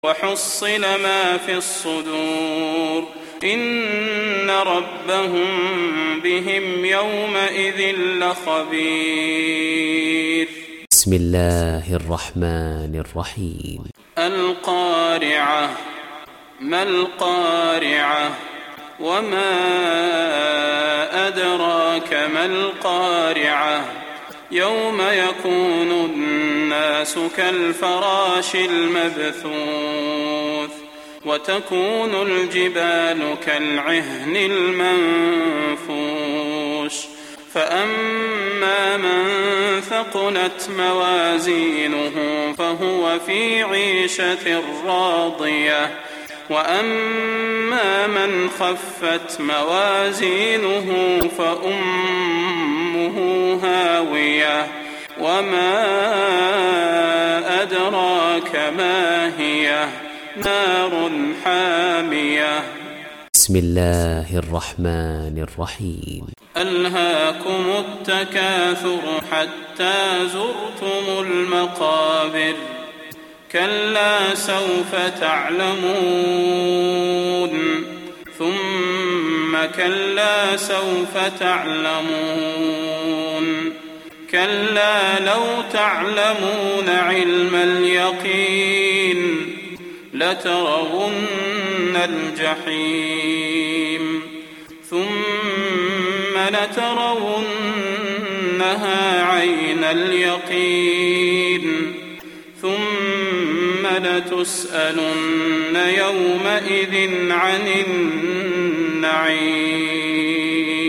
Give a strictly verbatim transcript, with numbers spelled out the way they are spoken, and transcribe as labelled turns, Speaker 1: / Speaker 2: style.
Speaker 1: وحصل ما في الصدور إن ربهم بهم يومئذ لخبير.
Speaker 2: بسم الله الرحمن الرحيم.
Speaker 1: القارعة. ما القارعة؟ وما أدراك ما القارعة؟ يوم يكون الناس كالفراش المبثوث وتكون الجبال كالعهن المنفوش فأما من ثقلت موازينه فهو في عيشة راضية وأما من خفت موازينه فأمه هاوية وما أدراك ما هي نار حامية.
Speaker 2: بسم الله الرحمن الرحيم.
Speaker 1: ألهاكم التكاثر حتى زرتم المقابر كلا سوف تعلمون ثم كلا سوف تعلمون كلا لو تعلمون علم اليقين لترون الجحيم ثم لترونها عين اليقين ثم لتسألن يومئذ عن النعيم.